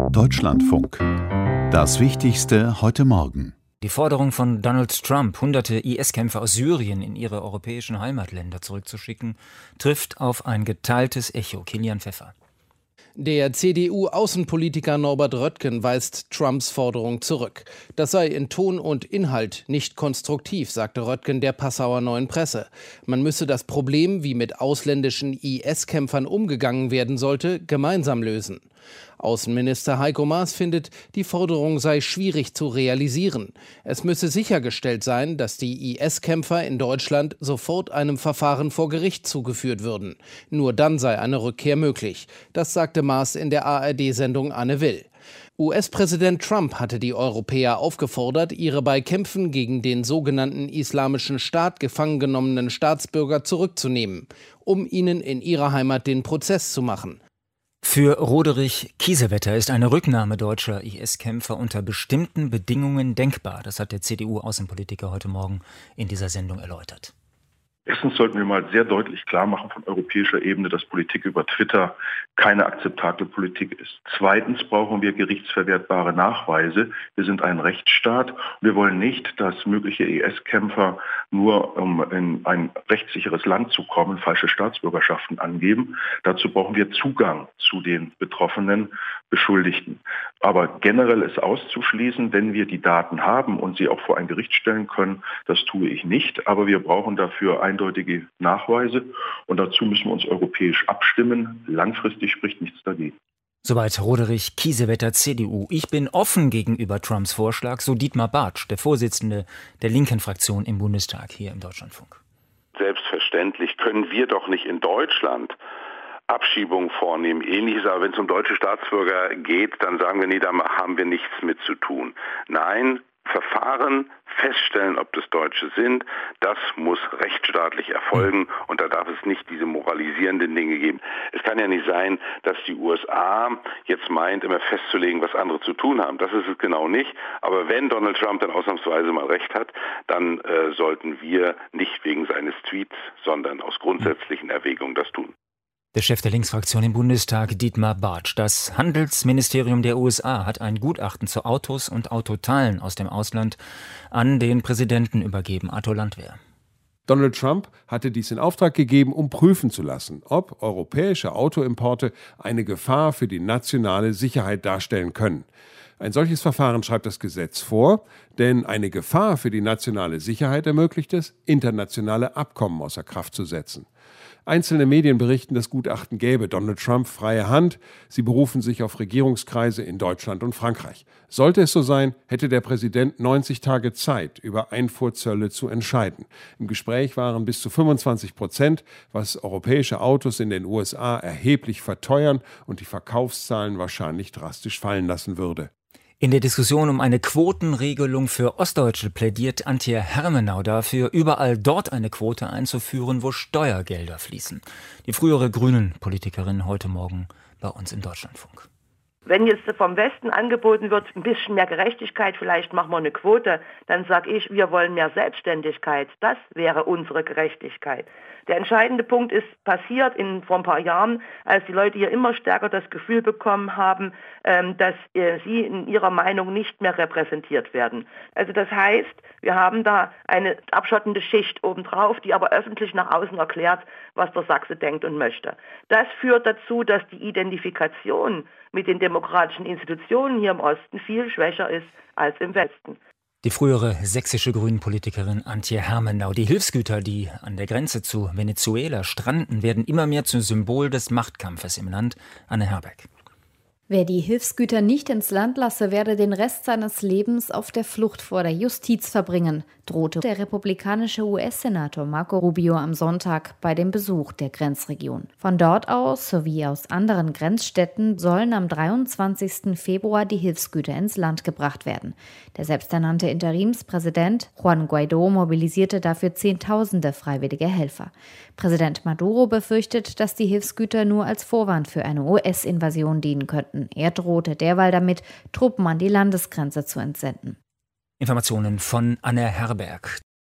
Deutschlandfunk. Das Wichtigste heute Morgen. Die Forderung von Donald Trump, hunderte IS-Kämpfer aus Syrien in ihre europäischen Heimatländer zurückzuschicken, trifft auf ein geteiltes Echo. Kilian Pfeffer. Der CDU-Außenpolitiker Norbert Röttgen weist Trumps Forderung zurück. Das sei in Ton und Inhalt nicht konstruktiv, sagte Röttgen der Passauer Neuen Presse. Man müsse das Problem, wie mit ausländischen IS-Kämpfern umgegangen werden sollte, gemeinsam lösen. Außenminister Heiko Maas findet, die Forderung sei schwierig zu realisieren. Es müsse sichergestellt sein, dass die IS-Kämpfer in Deutschland sofort einem Verfahren vor Gericht zugeführt würden. Nur dann sei eine Rückkehr möglich. Das sagte Maas in der ARD-Sendung Anne Will. US-Präsident Trump hatte die Europäer aufgefordert, ihre bei Kämpfen gegen den sogenannten Islamischen Staat gefangen genommenen Staatsbürger zurückzunehmen, um ihnen in ihrer Heimat den Prozess zu machen. Für Roderich Kiesewetter ist eine Rücknahme deutscher IS-Kämpfer unter bestimmten Bedingungen denkbar. Das hat der CDU-Außenpolitiker heute Morgen in dieser Sendung erläutert. Erstens sollten wir mal sehr deutlich klar machen von europäischer Ebene, dass Politik über Twitter keine akzeptable Politik ist. Zweitens brauchen wir gerichtsverwertbare Nachweise. Wir sind ein Rechtsstaat. Wir wollen nicht, dass mögliche IS-Kämpfer nur, um in ein rechtssicheres Land zu kommen, falsche Staatsbürgerschaften angeben. Dazu brauchen wir Zugang zu den betroffenen Beschuldigten. Aber generell ist auszuschließen, wenn wir die Daten haben und sie auch vor ein Gericht stellen können, das tue ich nicht. Aber wir brauchen dafür eindeutige Nachweise und dazu müssen wir uns europäisch abstimmen. Langfristig spricht nichts dagegen. Soweit Roderich Kiesewetter, CDU. Ich bin offen gegenüber Trumps Vorschlag, so Dietmar Bartsch, der Vorsitzende der linken Fraktion im Bundestag hier im Deutschlandfunk. Selbstverständlich können wir doch nicht in Deutschland Abschiebungen vornehmen, ähnliches, aber wenn es um deutsche Staatsbürger geht, dann sagen wir, nee, da haben wir nichts mit zu tun. Nein, Verfahren feststellen, ob das Deutsche sind, das muss rechtsstaatlich erfolgen und da darf es nicht diese moralisierenden Dinge geben. Es kann ja nicht sein, dass die USA jetzt meint, immer festzulegen, was andere zu tun haben. Das ist es genau nicht. Aber wenn Donald Trump dann ausnahmsweise mal recht hat, dann sollten wir nicht wegen seines Tweets, sondern aus grundsätzlichen Erwägungen das tun. Der Chef der Linksfraktion im Bundestag, Dietmar Bartsch. Das Handelsministerium der USA hat ein Gutachten zu Autos und Autoteilen aus dem Ausland an den Präsidenten übergeben. Arthur Landwehr. Donald Trump hatte dies in Auftrag gegeben, um prüfen zu lassen, ob europäische Autoimporte eine Gefahr für die nationale Sicherheit darstellen können. Ein solches Verfahren schreibt das Gesetz vor, denn eine Gefahr für die nationale Sicherheit ermöglicht es, internationale Abkommen außer Kraft zu setzen. Einzelne Medien berichten, das Gutachten gäbe Donald Trump freie Hand. Sie berufen sich auf Regierungskreise in Deutschland und Frankreich. Sollte es so sein, hätte der Präsident 90 Tage Zeit, über Einfuhrzölle zu entscheiden. Im Gespräch waren bis zu 25%, was europäische Autos in den USA erheblich verteuern und die Verkaufszahlen wahrscheinlich drastisch fallen lassen würde. In der Diskussion um eine Quotenregelung für Ostdeutsche plädiert Antje Hermenau dafür, überall dort eine Quote einzuführen, wo Steuergelder fließen. Die frühere Grünen-Politikerin heute Morgen bei uns im Deutschlandfunk. Wenn jetzt vom Westen angeboten wird, ein bisschen mehr Gerechtigkeit, vielleicht machen wir eine Quote, dann sage ich, wir wollen mehr Selbstständigkeit. Das wäre unsere Gerechtigkeit. Der entscheidende Punkt ist passiert vor ein paar Jahren, als die Leute hier immer stärker das Gefühl bekommen haben, dass sie in ihrer Meinung nicht mehr repräsentiert werden. Also das heißt, wir haben da eine abschottende Schicht obendrauf, die aber öffentlich nach außen erklärt, was der Sachse denkt und möchte. Das führt dazu, dass die Identifikation mit den demokratischen Institutionen hier im Osten viel schwächer ist als im Westen. Die frühere sächsische Grünen-Politikerin Antje Hermenau. Die Hilfsgüter, die an der Grenze zu Venezuela stranden, werden immer mehr zum Symbol des Machtkampfes im Land. Anne Herberg. Wer die Hilfsgüter nicht ins Land lasse, werde den Rest seines Lebens auf der Flucht vor der Justiz verbringen, drohte der republikanische US-Senator Marco Rubio am Sonntag bei dem Besuch der Grenzregion. Von dort aus sowie aus anderen Grenzstädten sollen am 23. Februar die Hilfsgüter ins Land gebracht werden. Der selbsternannte Interimspräsident Juan Guaidó mobilisierte dafür Zehntausende freiwillige Helfer. Präsident Maduro befürchtet, dass die Hilfsgüter nur als Vorwand für eine US-Invasion dienen könnten. Er drohte derweil damit, Truppen an die Landesgrenze zu entsenden. Informationen von Anne Herberg.